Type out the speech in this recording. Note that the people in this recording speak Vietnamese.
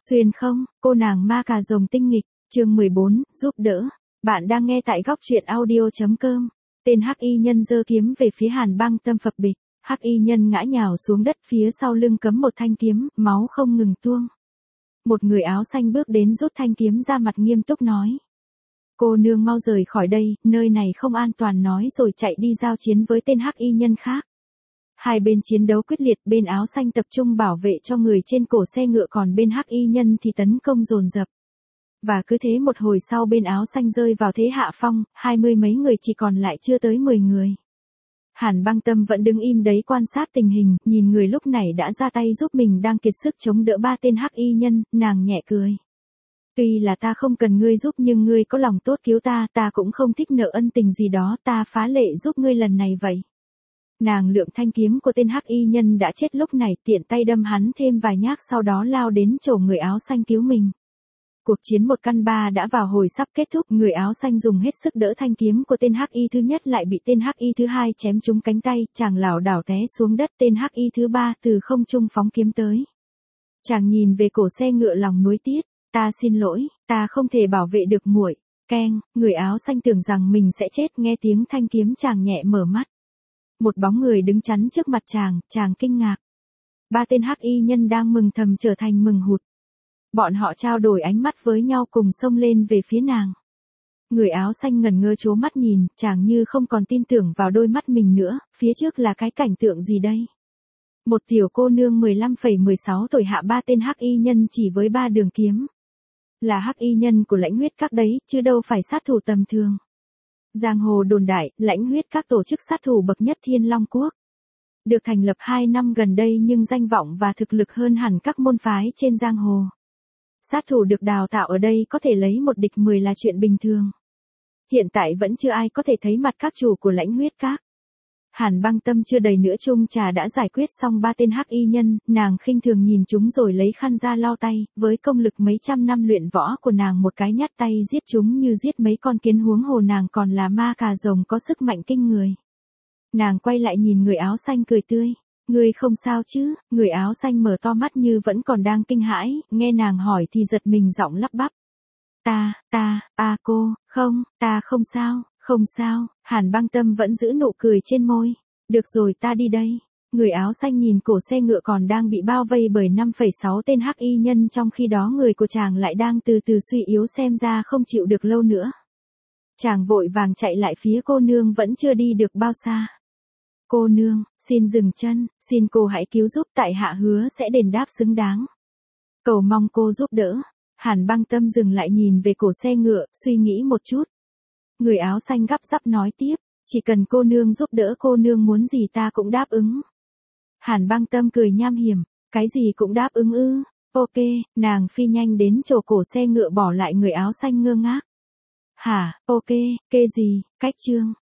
Xuyên không, cô nàng ma cà rồng tinh nghịch, chương 14, giúp đỡ. Bạn đang nghe tại góc truyện audio.com. Tên hắc y nhân giơ kiếm về phía Hàn Băng Tâm phập bịch, hắc y nhân ngã nhào xuống đất, phía sau lưng cắm một thanh kiếm, máu không ngừng tuôn. Một người áo xanh bước đến rút thanh kiếm ra, mặt nghiêm túc nói: "Cô nương mau rời khỏi đây, nơi này không an toàn", nói rồi chạy đi giao chiến với tên hắc y nhân khác. Hai bên chiến đấu quyết liệt, bên áo xanh tập trung bảo vệ cho người trên cổ xe ngựa, còn bên hắc y nhân thì tấn công dồn dập. Và cứ thế một hồi sau, bên áo xanh rơi vào thế hạ phong, 20 mấy người chỉ còn lại chưa tới 10 người. Hàn Băng Tâm vẫn đứng im đấy quan sát tình hình, nhìn người lúc này đã ra tay giúp mình đang kiệt sức chống đỡ ba tên hắc y nhân, nàng nhẹ cười. "Tuy là ta không cần ngươi giúp, nhưng ngươi có lòng tốt cứu ta, ta cũng không thích nợ ân tình gì đó, ta phá lệ giúp ngươi lần này vậy." Nàng lượm thanh kiếm của tên hắc y nhân đã chết lúc này, tiện tay đâm hắn thêm vài nhát, sau đó lao đến chỗ người áo xanh cứu mình. Cuộc chiến 1-3 đã vào hồi sắp kết thúc, người áo xanh dùng hết sức đỡ thanh kiếm của tên hắc y thứ nhất, lại bị tên hắc y thứ hai chém trúng cánh tay, chàng lảo đảo té xuống đất. Tên hắc y thứ ba từ không trung phóng kiếm tới. Chàng nhìn về cổ xe ngựa lòng nuối tiếc: "Ta xin lỗi, ta không thể bảo vệ được muội." Keng, người áo xanh tưởng rằng mình sẽ chết, nghe tiếng thanh kiếm chàng nhẹ mở mắt. Một bóng người đứng chắn trước mặt chàng kinh ngạc. Ba tên hắc y nhân đang mừng thầm trở thành mừng hụt. Bọn họ trao đổi ánh mắt với nhau cùng xông lên về phía nàng. Người áo xanh ngẩn ngơ trố mắt nhìn, chàng như không còn tin tưởng vào đôi mắt mình nữa, phía trước là cái cảnh tượng gì đây? Một tiểu cô nương 15,16 tuổi hạ ba tên hắc y nhân chỉ với 3 đường kiếm. Là hắc y nhân của Lãnh Huyết Các đấy, chứ đâu phải sát thủ tầm thường. Giang hồ đồn đại, Lãnh Huyết Các tổ chức sát thủ bậc nhất Thiên Long Quốc. Được thành lập 2 năm gần đây nhưng danh vọng và thực lực hơn hẳn các môn phái trên giang hồ. Sát thủ được đào tạo ở đây có thể lấy một địch 10 là chuyện bình thường. Hiện tại vẫn chưa ai có thể thấy mặt các chủ của Lãnh Huyết Các. Hàn Băng Tâm chưa đầy nửa chung trà đã giải quyết xong ba tên hắc y nhân, nàng khinh thường nhìn chúng rồi lấy khăn ra lau tay, với công lực mấy trăm năm luyện võ của nàng, một cái nhát tay giết chúng như giết mấy con kiến, huống hồ nàng còn là ma cà rồng có sức mạnh kinh người. Nàng quay lại nhìn người áo xanh cười tươi: "Ngươi không sao chứ?" Người áo xanh mở to mắt như vẫn còn đang kinh hãi, nghe nàng hỏi thì giật mình giọng lắp bắp: Cô, không, ta không sao, không sao." Hàn Băng Tâm vẫn giữ nụ cười trên môi: "Được rồi, ta đi đây." Người áo xanh nhìn cổ xe ngựa còn đang bị bao vây bởi 5,6 tên hắc y nhân, trong khi đó người của chàng lại đang từ từ suy yếu, xem ra không chịu được lâu nữa. Chàng vội vàng chạy lại phía cô nương vẫn chưa đi được bao xa. "Cô nương, xin dừng chân, xin cô hãy cứu giúp, tại hạ hứa sẽ đền đáp xứng đáng. Cầu mong cô giúp đỡ." Hàn Băng Tâm dừng lại nhìn về cổ xe ngựa, suy nghĩ một chút. Người áo xanh gấp gáp nói tiếp: "Chỉ cần cô nương giúp đỡ, cô nương muốn gì ta cũng đáp ứng." Hàn Băng Tâm cười nham hiểm: "Cái gì cũng đáp ứng ư? Ok." Nàng phi nhanh đến chỗ cổ xe ngựa, bỏ lại người áo xanh ngơ ngác. "Hả, ok, kê gì?" Cách chương